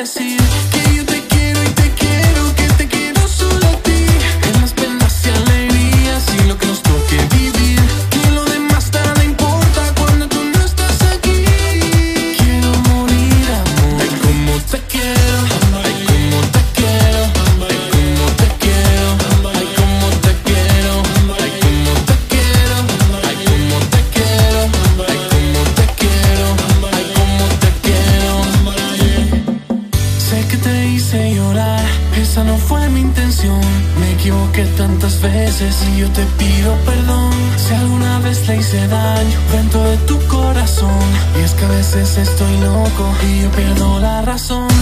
decir que yo te quiero y te quiero, que te quiero solo a ti. En las penas y alegrías y lo que nos toque vivir, que lo demás nada importa cuando tú no estás aquí. Quiero morir, amor. Ay, como te quiero, ay, como te quiero, ay, como te quiero, ay, como te quiero, ay, como te quiero, ay, como te quiero, ay, como te quiero, ay, como te quiero. Sé que te hice llorar, esa no fue mi intención. Me equivoqué tantas veces y yo te pido perdón. Si alguna vez le hice daño dentro de tu corazón, y es que a veces estoy loco y yo pierdo la razón.